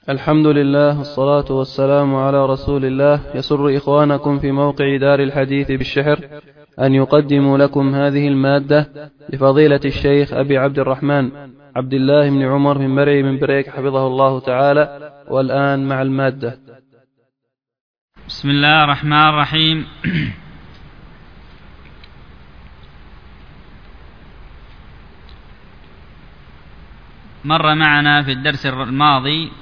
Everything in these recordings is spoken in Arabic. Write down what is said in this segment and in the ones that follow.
الحمد لله والصلاة والسلام على رسول الله. يسر إخوانكم في موقع دار الحديث بالشحر أن يقدموا لكم هذه المادة لفضيلة الشيخ أبي عبد الرحمن عبد الله بن عمر بن مرعي بن بريك حفظه الله تعالى. والآن مع المادة. بسم الله الرحمن الرحيم. مر معنا في الدرس الماضي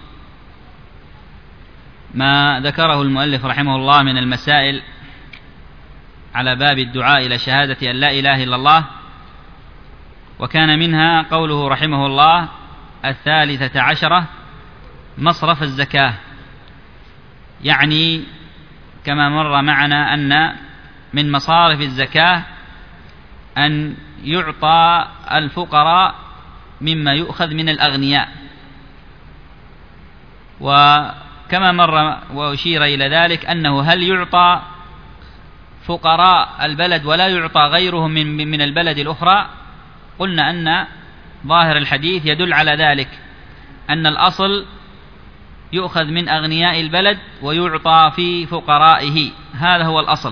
ما ذكره المؤلف رحمه الله من المسائل على باب الدعاء إلى شهادة أن لا إله إلا الله، وكان منها قوله رحمه الله 13 مصرف الزكاة. يعني كما مر معنا أن من مصارف الزكاة أن يعطى الفقراء مما يؤخذ من الأغنياء، وكما مر وأشير إلى ذلك أنه هل يعطى فقراء البلد ولا يعطى غيرهم من البلد الأخرى؟ قلنا أن ظاهر الحديث يدل على ذلك، أن الأصل يؤخذ من أغنياء البلد ويعطى في فقرائه، هذا هو الأصل.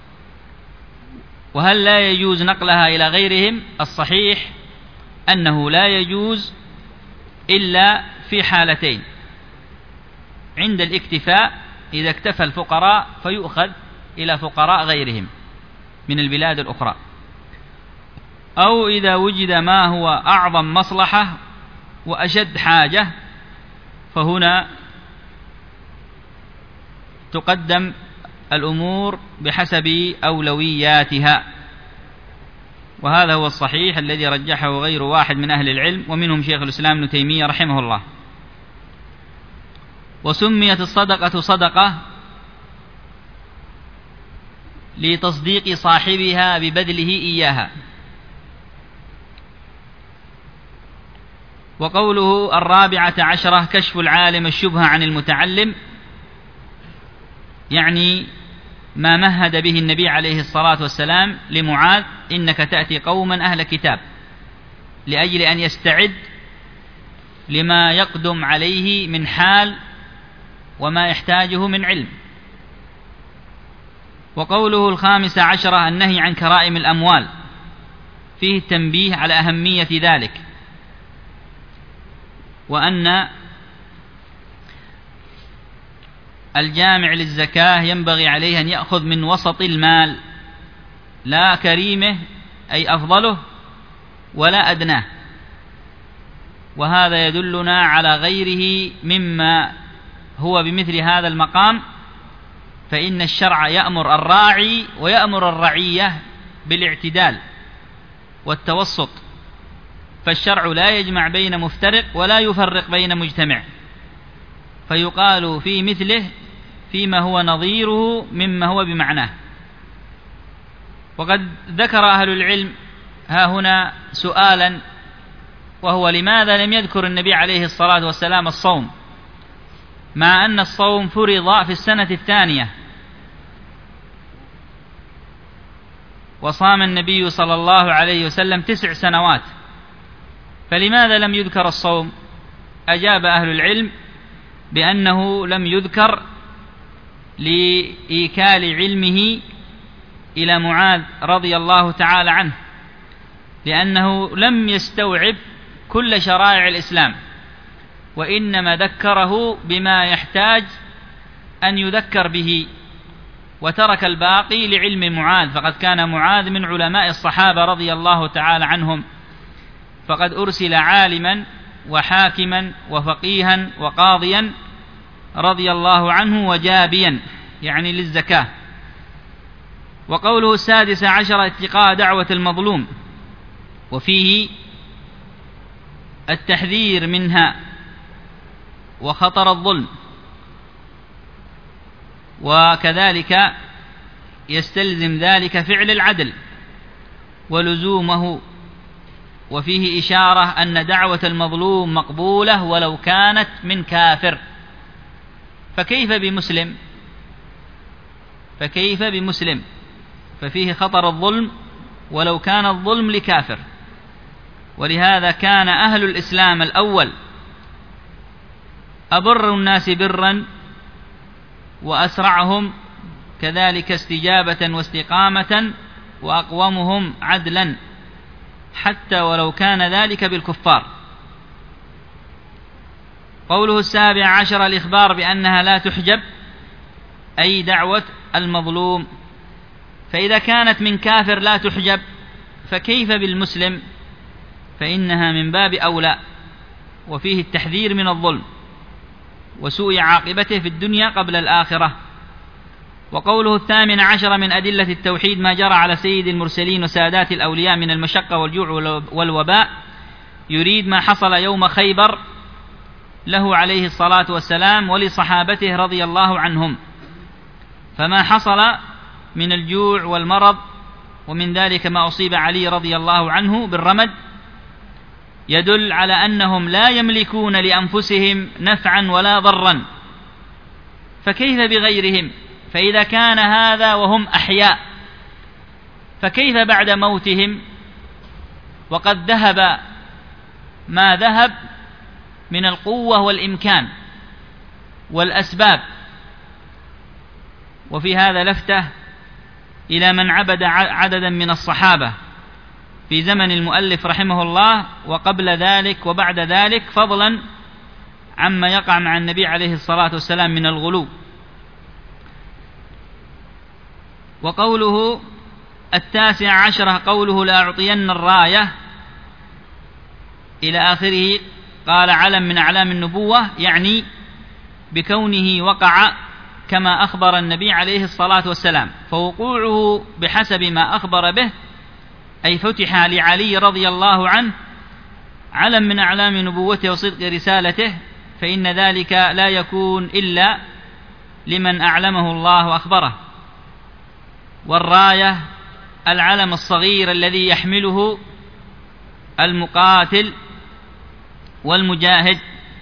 وهل لا يجوز نقلها إلى غيرهم؟ الصحيح أنه لا يجوز إلا في حالتين: عند الاكتفاء، إذا اكتفى الفقراء فيؤخذ إلى فقراء غيرهم من البلاد الأخرى، أو إذا وجد ما هو أعظم مصلحة وأشد حاجة، فهنا تقدم الأمور بحسب أولوياتها، وهذا هو الصحيح الذي رجحه غير واحد من أهل العلم، ومنهم شيخ الإسلام ابن تيمية رحمه الله. وسميت الصدقة صدقة لتصديق صاحبها ببذله إياها. وقوله 14 كشف العالم الشبهة عن المتعلم، يعني ما مهد به النبي عليه الصلاة والسلام لمعاذ: إنك تأتي قوما أهل كتاب، لأجل أن يستعد لما يقدم عليه من حال وما يحتاجه من علم. وقوله 15 النهي عن كرائم الأموال، فيه التنبيه على أهمية ذلك، وأن الجامع للزكاة ينبغي عليه أن يأخذ من وسط المال، لا كريمه أي أفضله ولا أدناه، وهذا يدلنا على غيره مما هو بمثل هذا المقام، فإن الشرع يأمر الراعي ويأمر الرعية بالاعتدال والتوسط، فالشرع لا يجمع بين مفترق ولا يفرق بين مجتمع، فيقال في مثله فيما هو نظيره مما هو بمعناه. وقد ذكر أهل العلم ها هنا سؤالا، وهو: لماذا لم يذكر النبي عليه الصلاة والسلام الصوم، مع أن الصوم فرض في السنة الثانية، وصام النبي صلى الله عليه وسلم 9 سنوات، فلماذا لم يذكر الصوم؟ أجاب أهل العلم بأنه لم يذكر لإيكال علمه إلى معاذ رضي الله تعالى عنه، لأنه لم يستوعب كل شرائع الإسلام، وإنما ذكره بما يحتاج أن يذكر به، وترك الباقي لعلم معاذ، فقد كان معاذ من علماء الصحابة رضي الله تعالى عنهم، فقد أرسل عالما وحاكما وفقيها وقاضيا رضي الله عنه وجابيا، يعني للزكاة. وقوله 16 اتقاء دعوة المظلوم، وفيه التحذير منها وخطر الظلم، وكذلك يستلزم ذلك فعل العدل ولزومه، وفيه إشارة أن دعوة المظلوم مقبولة ولو كانت من كافر، فكيف بمسلم؟ ففيه خطر الظلم ولو كان الظلم لكافر. ولهذا كان أهل الإسلام الأول أبر الناس برا وأسرعهم كذلك استجابة واستقامة وأقومهم عدلا حتى ولو كان ذلك بالكفار. قوله 17 الإخبار بأنها لا تحجب، أي دعوة المظلوم، فإذا كانت من كافر لا تحجب فكيف بالمسلم؟ فإنها من باب أولى، وفيه التحذير من الظلم وسوء عاقبته في الدنيا قبل الآخرة. وقوله 18 من أدلة التوحيد ما جرى على سيد المرسلين وسادات الأولياء من المشقة والجوع والوباء، يريد ما حصل يوم خيبر له عليه الصلاة والسلام ولصحابته رضي الله عنهم، فما حصل من الجوع والمرض، ومن ذلك ما أصيب علي رضي الله عنه بالرمد، يدل على أنهم لا يملكون لأنفسهم نفعا ولا ضرا، فكيف بغيرهم؟ فإذا كان هذا وهم أحياء فكيف بعد موتهم وقد ذهب ما ذهب من القوة والإمكان والأسباب؟ وفي هذا لفتة إلى من عبد عددا من الصحابة في زمن المؤلف رحمه الله وقبل ذلك وبعد ذلك، فضلا عما يقع مع النبي عليه الصلاة والسلام من الغلو. وقوله 19 قوله لأعطين الراية إلى آخره، قال علم من أعلام النبوة، يعني بكونه وقع كما أخبر النبي عليه الصلاة والسلام، فوقوعه بحسب ما أخبر به أي فتح لعلي رضي الله عنه علم من أعلام نبوته وصدق رسالته، فإن ذلك لا يكون إلا لمن أعلمه الله وأخبره. والراية العلم الصغير الذي يحمله المقاتل والمجاهد،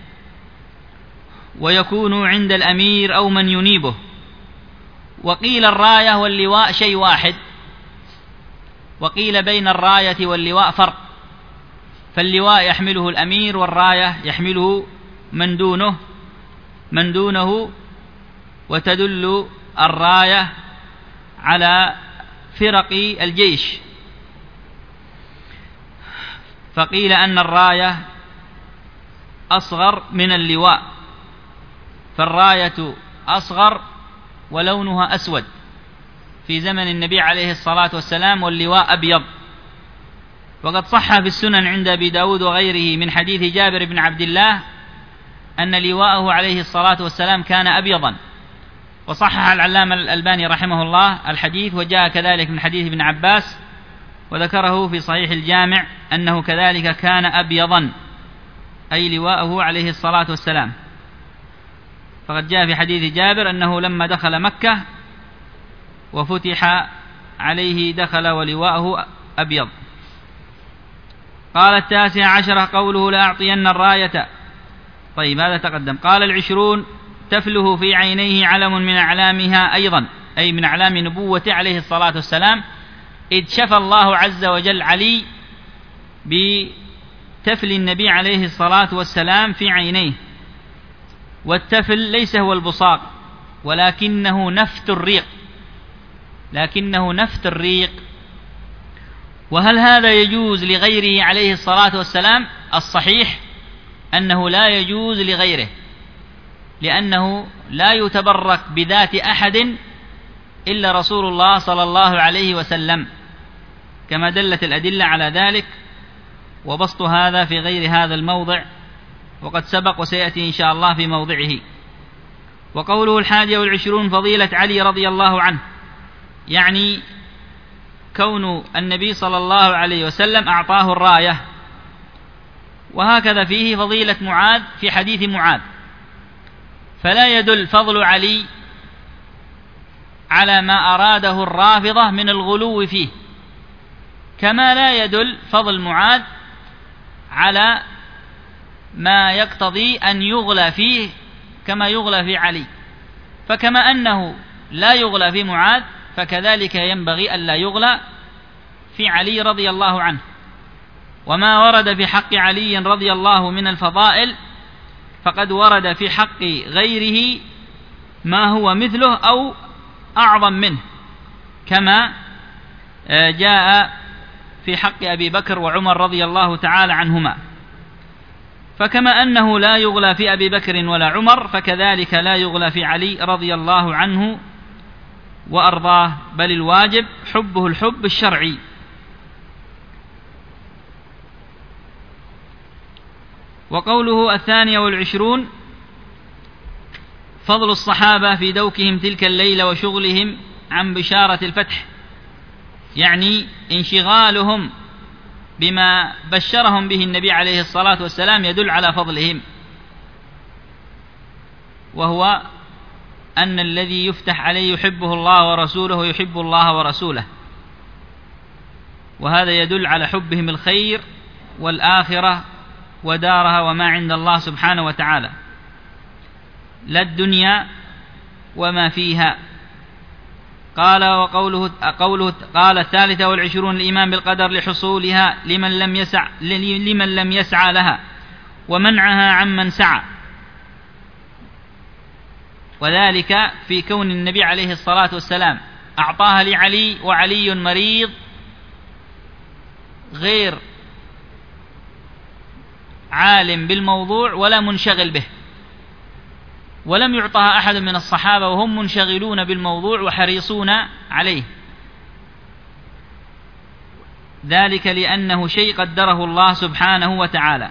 ويكون عند الأمير أو من ينيبه. وقيل الراية واللواء شيء واحد، وقيل بين الراية واللواء فرق، فاللواء يحمله الأمير والراية يحمله من دونه، وتدل الراية على فرق الجيش. فقيل أن الراية أصغر من اللواء، فالراية أصغر ولونها أسود في زمن النبي عليه الصلاة والسلام، واللواء أبيض. وقد صح في السنن عند أبي داود وغيره من حديث جابر بن عبد الله أن لواءه عليه الصلاة والسلام كان أبيضا، وصحح العلامة الألباني رحمه الله الحديث، وجاء كذلك من حديث ابن عباس وذكره في صحيح الجامع أنه كذلك كان أبيضا، أي لواءه عليه الصلاة والسلام. فقد جاء في حديث جابر أنه لما دخل مكة وفتح عليه دخل ولواءه أبيض. قال 19 قوله لأعطين الراية. طيب هذا تقدم. قال 20 تفله في عينيه علم من أعلامها أيضا، أي من أعلام نبوته عليه الصلاة والسلام، إذ شفى الله عز وجل علي بتفل النبي عليه الصلاة والسلام في عينيه. والتفل ليس هو البصاق، ولكنه نفت الريق. وهل هذا يجوز لغيره عليه الصلاة والسلام؟ الصحيح أنه لا يجوز لغيره، لأنه لا يتبرك بذات أحد إلا رسول الله صلى الله عليه وسلم، كما دلت الأدلة على ذلك، وبسط هذا في غير هذا الموضع وقد سبق وسيأتي إن شاء الله في موضعه. وقوله 21 فضيلة علي رضي الله عنه، يعني كون النبي صلى الله عليه وسلم أعطاه الراية. وهكذا فيه فضيلة معاذ في حديث معاذ، فلا يدل فضل علي على ما أراده الرافضة من الغلو فيه، كما لا يدل فضل معاذ على ما يقتضي أن يغلى فيه كما يغلى في علي. فكما أنه لا يغلى في معاذ، فكذلك ينبغي ألا يغلى في علي رضي الله عنه. وما ورد في حق علي رضي الله من الفضائل فقد ورد في حق غيره ما هو مثله أو أعظم منه، كما جاء في حق أبي بكر وعمر رضي الله تعالى عنهما. فكما أنه لا يغلى في أبي بكر ولا عمر، فكذلك لا يغلى في علي رضي الله عنه وأرضاه، بل الواجب حبه الحب الشرعي. وقوله 22 فضل الصحابة في دوكهم تلك الليلة وشغلهم عن بشارة الفتح، يعني انشغالهم بما بشرهم به النبي عليه الصلاة والسلام يدل على فضلهم، وهو أن الذي يفتح عليه يحبه الله ورسوله يحب الله ورسوله، وهذا يدل على حبهم الخير والآخرة ودارها وما عند الله سبحانه وتعالى، لا الدنيا وما فيها. قال قال 23 الإيمان بالقدر لحصولها لمن لم يسعى لها ومنعها عمن سعى، وذلك في كون النبي عليه الصلاة والسلام أعطاها لعلي وعلي مريض غير عالم بالموضوع ولا منشغل به، ولم يعطها أحد من الصحابة وهم منشغلون بالموضوع وحريصون عليه، ذلك لأنه شيء قدره الله سبحانه وتعالى.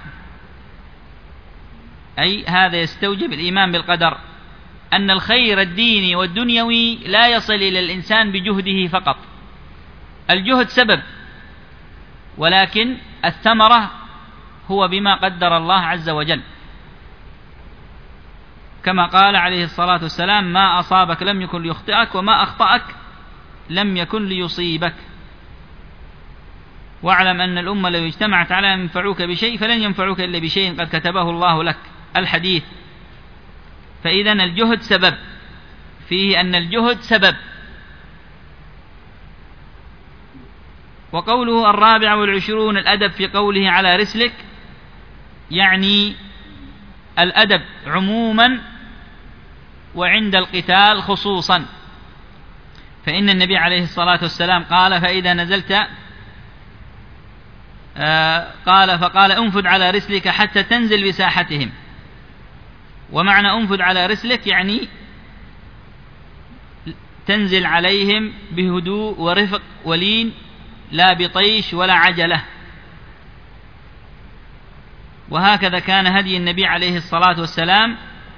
أي هذا يستوجب الإيمان بالقدر، أن الخير الديني والدنيوي لا يصل إلى الإنسان بجهده فقط، الجهد سبب، ولكن الثمرة هو بما قدر الله عز وجل، كما قال عليه الصلاة والسلام ما أصابك لم يكن ليخطئك وما أخطأك لم يكن ليصيبك، واعلم أن الأمة لو اجتمعت على أن ينفعوك بشيء فلن ينفعوك إلا بشيء قد كتبه الله لك، الحديث. فإذن الجهد سبب، فيه أن الجهد سبب. وقوله 24 الأدب في قوله على رسلك، يعني الأدب عموما وعند القتال خصوصا، فإن النبي عليه الصلاة والسلام قال فإذا نزلت فقال انفذ على رسلك حتى تنزل بساحتهم. ومعنى انفذ على رسلك يعني تنزل عليهم بهدوء ورفق ولين، لا بطيش ولا عجلة. وهكذا كان هدي النبي عليه الصلاة والسلام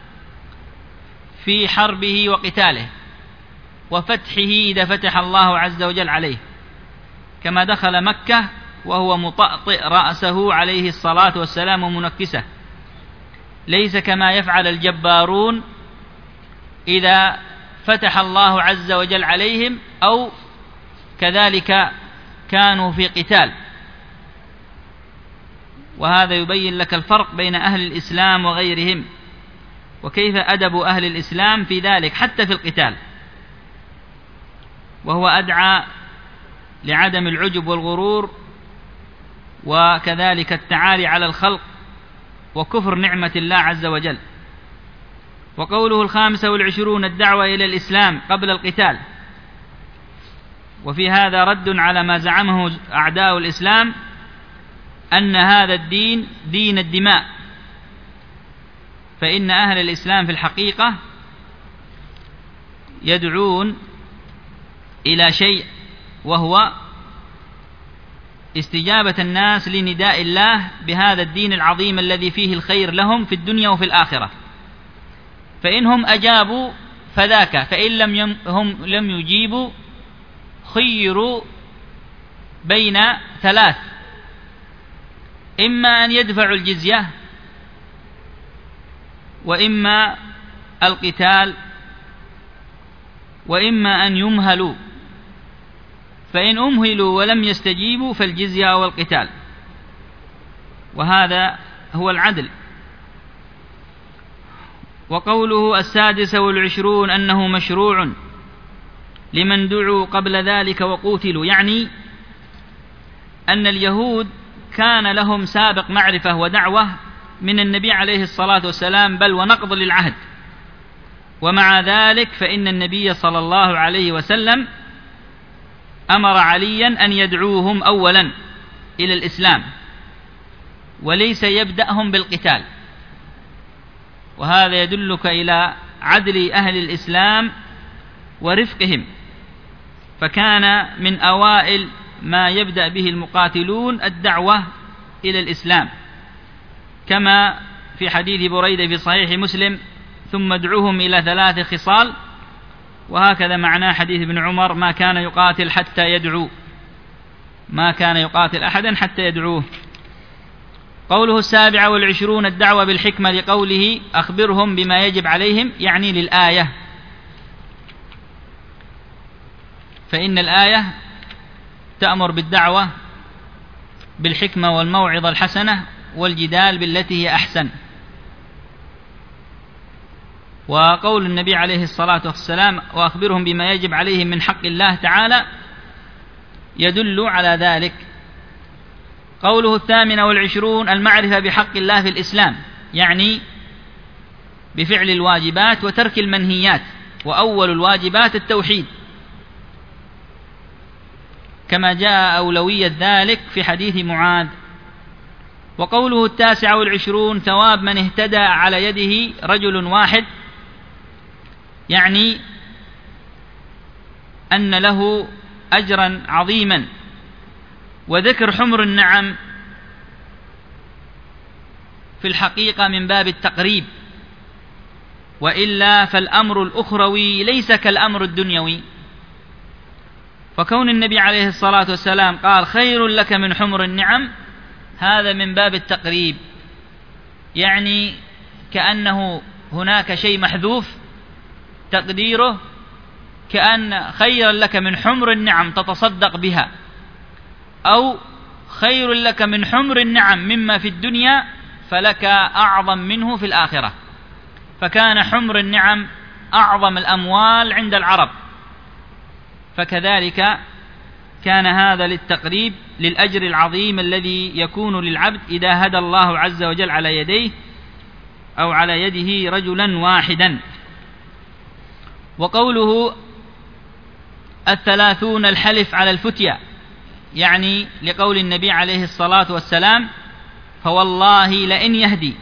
في حربه وقتاله وفتحه إذا فتح الله عز وجل عليه، كما دخل مكة وهو مطأطئ رأسه عليه الصلاة والسلام ومنكسه، ليس كما يفعل الجبارون إذا فتح الله عز وجل عليهم أو كذلك كانوا في قتال. وهذا يبين لك الفرق بين أهل الإسلام وغيرهم، وكيف أدب أهل الإسلام في ذلك حتى في القتال، وهو أدعى لعدم العجب والغرور، وكذلك التعالي على الخلق وكفر نعمة الله عز وجل. وقوله 25 الدعوة إلى الإسلام قبل القتال، وفي هذا رد على ما زعمه أعداء الإسلام أن هذا الدين دين الدماء، فإن أهل الإسلام في الحقيقة يدعون إلى شيء، وهو استجابة الناس لنداء الله بهذا الدين العظيم الذي فيه الخير لهم في الدنيا وفي الآخرة. فإنهم أجابوا فذاك، فإن هم لم يجيبوا خيروا بين ثلاث: إما أن يدفعوا الجزية، وإما القتال، وإما أن يمهلوا. فإن أمهلوا ولم يستجيبوا فالجزية والقتال، وهذا هو العدل. وقوله 26 أنه مشروع لمن دعوا قبل ذلك وقوتلوا، يعني أن اليهود كان لهم سابق معرفة ودعوة من النبي عليه الصلاة والسلام، بل ونقض للعهد. ومع ذلك فإن النبي صلى الله عليه وسلم أمر عليا أن يدعوهم أولا إلى الإسلام، وليس يبدأهم بالقتال. وهذا يدلك إلى عدل أهل الإسلام ورفقهم، فكان من أوائل ما يبدأ به المقاتلون الدعوة إلى الإسلام، كما في حديث بريدة في صحيح مسلم: ثم ادعوهم إلى 3 خصال. وهكذا معناه حديث ابن عمر: ما كان يقاتل أحدا حتى يدعوه. قوله 27 الدعوة بالحكمة، لقوله: أخبرهم بما يجب عليهم، يعني للآية، فإن الآية تأمر بالدعوة بالحكمة والموعظة الحسنة والجدال بالتي هي أحسن. وقول النبي عليه الصلاة والسلام: وأخبرهم بما يجب عليهم من حق الله تعالى، يدل على ذلك. قوله 28 المعرفة بحق الله في الإسلام، يعني بفعل الواجبات وترك المنهيات، وأول الواجبات التوحيد، كما جاء أولوية ذلك في حديث معاذ. وقوله 29 ثواب من اهتدى على يده رجل واحد، يعني أن له أجرا عظيما. وذكر حمر النعم في الحقيقة من باب التقريب، وإلا فالأمر الأخروي ليس كالأمر الدنيوي. فكون النبي عليه الصلاة والسلام قال: خير لك من حمر النعم، هذا من باب التقريب، يعني كأنه هناك شيء محذوف تقديره، كأن خير لك من حمر النعم تتصدق بها، أو خير لك من حمر النعم مما في الدنيا فلك أعظم منه في الآخرة. فكان حمر النعم أعظم الأموال عند العرب، فكذلك كان هذا للتقريب للأجر العظيم الذي يكون للعبد إذا هدى الله عز وجل على يديه أو على يده رجلا واحدا. وقوله 30 الحلف على الفتيا، يعني لقول النبي عليه الصلاة والسلام: فوالله لئن يهدي،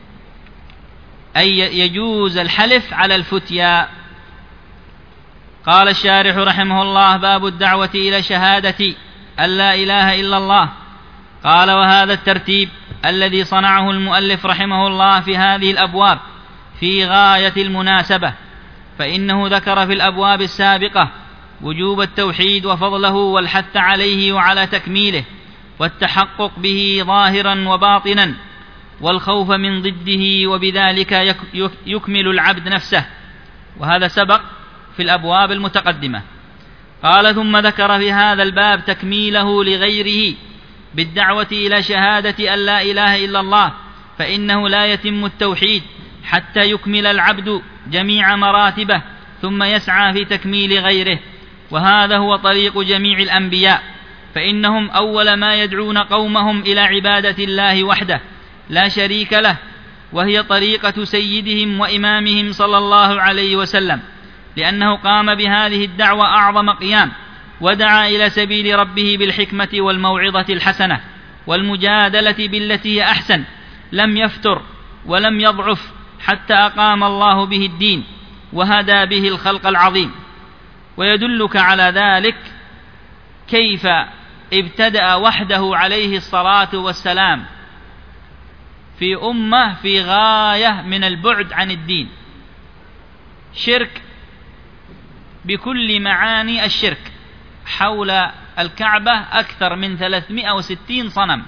أي يجوز الحلف على الفتيا. قال الشارح رحمه الله: باب الدعوة إلى شهادة أن لا إله إلا الله. قال: وهذا الترتيب الذي صنعه المؤلف رحمه الله في هذه الأبواب في غاية المناسبة، فإنه ذكر في الأبواب السابقة وجوب التوحيد وفضله والحث عليه وعلى تكميله والتحقق به ظاهرا وباطنا، والخوف من ضده، وبذلك يكمل العبد نفسه، وهذا سبق في الأبواب المتقدمة. قال: ثم ذكر في هذا الباب تكميله لغيره بالدعوة إلى شهادة أن لا إله إلا الله، فإنه لا يتم التوحيد حتى يكمل العبد جميع مراتبه ثم يسعى في تكميل غيره. وهذا هو طريق جميع الأنبياء، فإنهم أول ما يدعون قومهم إلى عبادة الله وحده لا شريك له، وهي طريقة سيدهم وإمامهم صلى الله عليه وسلم، لأنه قام بهذه الدعوة أعظم قيام، ودعا إلى سبيل ربه بالحكمة والموعظة الحسنة والمجادلة بالتي هي أحسن، لم يفتر ولم يضعف حتى أقام الله به الدين وهدى به الخلق العظيم. ويدلك على ذلك كيف ابتدأ وحده عليه الصلاة والسلام في أمة في غاية من البعد عن الدين، شرك بكل معاني الشرك، حول الكعبة أكثر من 360 صنم،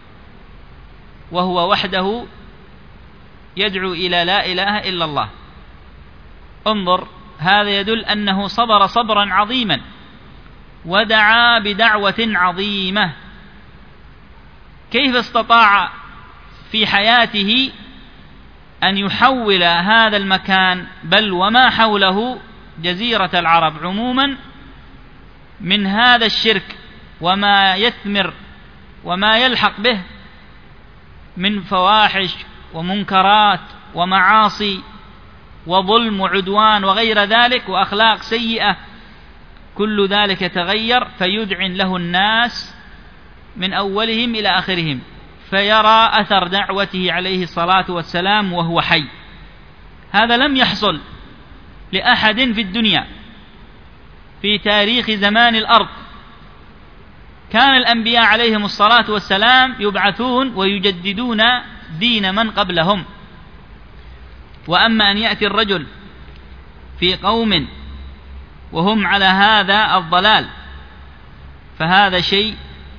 وهو وحده يدعو إلى لا إله إلا الله. انظر، هذا يدل أنه صبر صبرا عظيما ودعا بدعوة عظيمة. كيف استطاع في حياته أن يحول هذا المكان بل وما حوله جزيرة العرب عموما من هذا الشرك وما يثمر وما يلحق به من فواحش ومنكرات ومعاصي وظلم وعدوان وغير ذلك وأخلاق سيئة، كل ذلك يتغير فيدعن له الناس من أولهم إلى آخرهم، فيرى أثر دعوته عليه الصلاة والسلام وهو حي. هذا لم يحصل لأحد في الدنيا في تاريخ زمان الأرض. كان الأنبياء عليهم الصلاة والسلام يبعثون ويجددون دين من قبلهم، وأما أن يأتي الرجل في قوم وهم على هذا الضلال فهذا شيء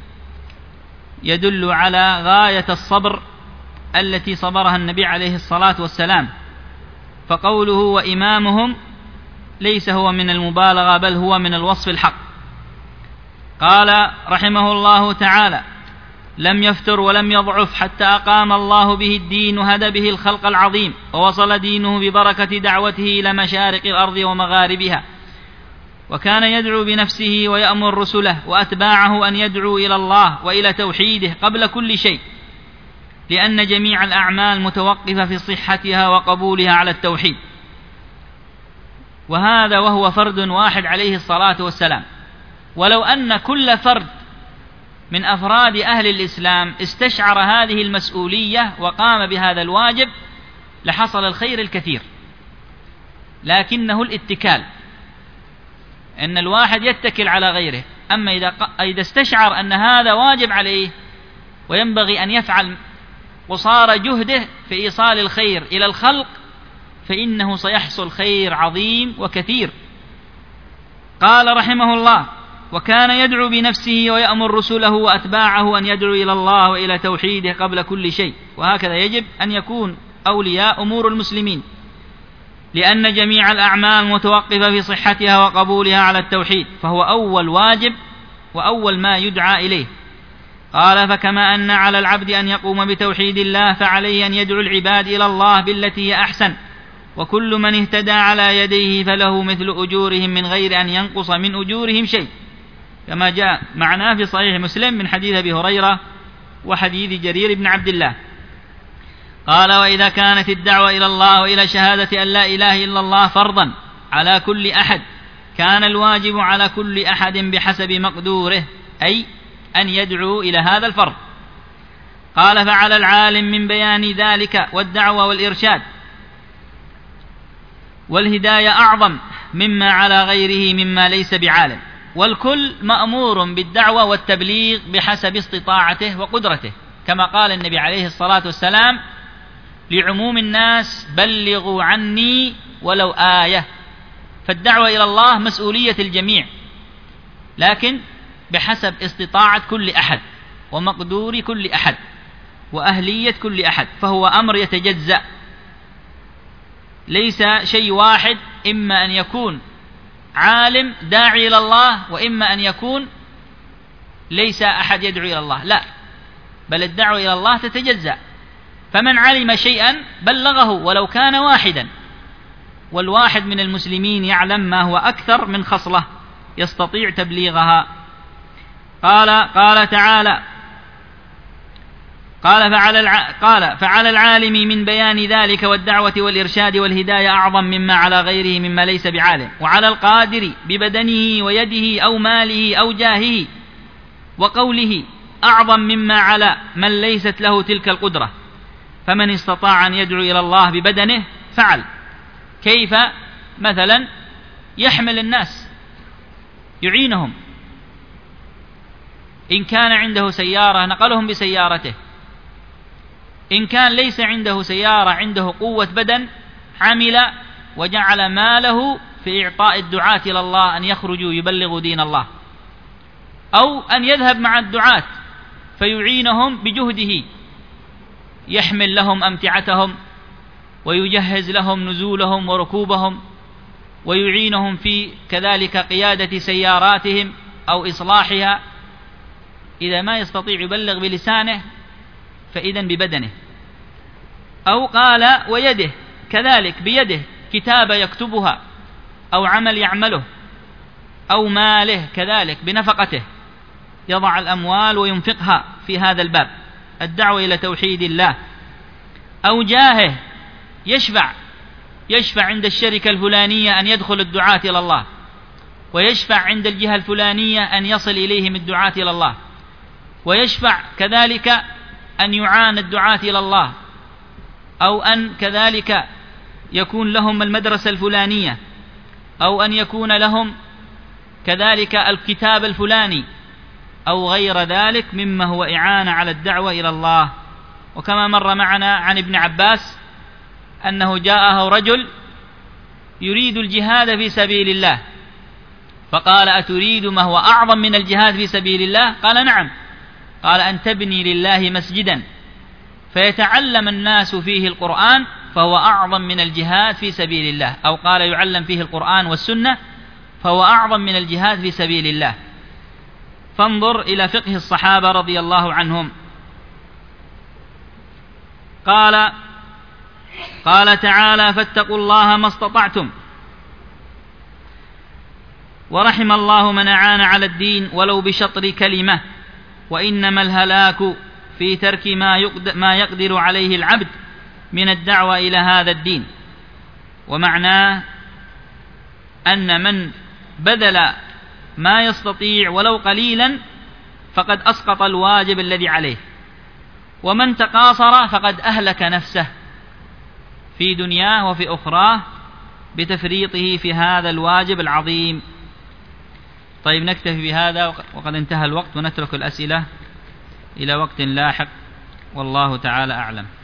يدل على غاية الصبر التي صبرها النبي عليه الصلاة والسلام. فقوله وإمامهم ليس هو من المبالغة بل هو من الوصف الحق. قال رحمه الله تعالى: لم يفتر ولم يضعف حتى أقام الله به الدين وهدى به الخلق العظيم، ووصل دينه ببركة دعوته إلى مشارق الأرض ومغاربها، وكان يدعو بنفسه ويأمر رسله وأتباعه أن يدعو إلى الله وإلى توحيده قبل كل شيء، لأن جميع الأعمال متوقفة في صحتها وقبولها على التوحيد. وهذا وهو فرد واحد عليه الصلاة والسلام. ولو أن كل فرد من أفراد أهل الإسلام استشعر هذه المسؤولية وقام بهذا الواجب لحصل الخير الكثير، لكنه الاتكال، أن الواحد يتكل على غيره. أما إذا استشعر أن هذا واجب عليه وينبغي أن يفعل قصارى جهده في إيصال الخير إلى الخلق فإنه سيحصل خير عظيم وكثير. قال رحمه الله: وكان يدعو بنفسه ويأمر رسله وأتباعه أن يدعو إلى الله وإلى توحيده قبل كل شيء. وهكذا يجب أن يكون أولياء أمور المسلمين، لأن جميع الأعمال متوقفة في صحتها وقبولها على التوحيد، فهو أول واجب وأول ما يدعى إليه. قال: فكما أن على العبد أن يقوم بتوحيد الله فعليه أن يدعو العباد إلى الله بالتي هي أحسن، وكل من اهتدى على يديه فله مثل أجورهم من غير أن ينقص من أجورهم شيء، كما جاء معناه في صحيح مسلم من حديث أبي هريرة وحديث جرير بن عبد الله. قال: وإذا كانت الدعوة إلى الله وإلى شهادة أن لا إله إلا الله فرضا على كل أحد كان الواجب على كل أحد بحسب مقدوره، أي أن يدعو إلى هذا الفرض. قال: فعلى العالم من بيان ذلك والدعوة والإرشاد والهداية أعظم مما على غيره مما ليس بعالم، والكل مأمور بالدعوة والتبليغ بحسب استطاعته وقدرته، كما قال النبي عليه الصلاة والسلام لعموم الناس: بلغوا عني ولو آية. فالدعوة إلى الله مسؤولية الجميع، لكن بحسب استطاعة كل أحد ومقدور كل أحد وأهلية كل أحد، فهو أمر يتجزأ، ليس شيء واحد، إما أن يكون عالم داعي إلى الله وإما أن يكون ليس أحد يدعو إلى الله، لا، بل الدعوة إلى الله تتجزأ. فمن علم شيئا بلغه ولو كان واحدا، والواحد من المسلمين يعلم ما هو أكثر من خصلة يستطيع تبليغها. قال تعالى: قال فعلى العالم من بيان ذلك والدعوة والإرشاد والهداية أعظم مما على غيره مما ليس بعالم، وعلى القادر ببدنه ويده أو ماله أو جاهه وقوله أعظم مما على من ليست له تلك القدرة. فمن استطاع أن يدعو إلى الله ببدنه فعل. كيف؟ مثلا يحمل الناس، يعينهم، إن كان عنده سيارة نقلهم بسيارته، إن كان ليس عنده سيارة عنده قوة بدن عمل وجعل ماله في إعطاء الدعاة إلى الله أن يخرجوا يبلغوا دين الله، أو أن يذهب مع الدعاة فيعينهم بجهده، يحمل لهم أمتعتهم ويجهز لهم نزولهم وركوبهم، ويعينهم في كذلك قيادة سياراتهم أو إصلاحها. إذا ما يستطيع يبلغ بلسانه فإذن ببدنه. أو قال ويده، كذلك بيده كتابة يكتبها أو عمل يعمله، أو ماله كذلك بنفقته يضع الأموال وينفقها في هذا الباب، الدعوة إلى توحيد الله. أو جاهه يشفع عند الشركة الفلانية أن يدخل الدعاة إلى الله، ويشفع عند الجهة الفلانية أن يصل إليهم الدعاة إلى الله، ويشفع كذلك أن يعان الدعاة إلى الله، أو أن كذلك يكون لهم المدرسة الفلانية، أو أن يكون لهم كذلك الكتاب الفلاني، أو غير ذلك مما هو إعانة على الدعوة إلى الله. وكما مر معنا عن ابن عباس أنه جاءه رجل يريد الجهاد في سبيل الله، فقال: أتريد ما هو أعظم من الجهاد في سبيل الله؟ قال: نعم. قال: أن تبني لله مسجدا فيتعلم الناس فيه القرآن فهو أعظم من الجهاد في سبيل الله، أو قال: يعلم فيه القرآن والسنة فهو أعظم من الجهاد في سبيل الله. فانظر إلى فقه الصحابة رضي الله عنهم. قال تعالى: فاتقوا الله ما استطعتم. ورحم الله من أعان على الدين ولو بشطر كلمة، وإنما الهلاك في ترك ما يقدر عليه العبد من الدعوة إلى هذا الدين. ومعناه أن من بذل ما يستطيع ولو قليلا فقد أسقط الواجب الذي عليه، ومن تقاصر فقد أهلك نفسه في دنياه وفي أخراه بتفريطه في هذا الواجب العظيم. طيب، نكتفي بهذا وقد انتهى الوقت، ونترك الأسئلة إلى وقت لاحق، والله تعالى أعلم.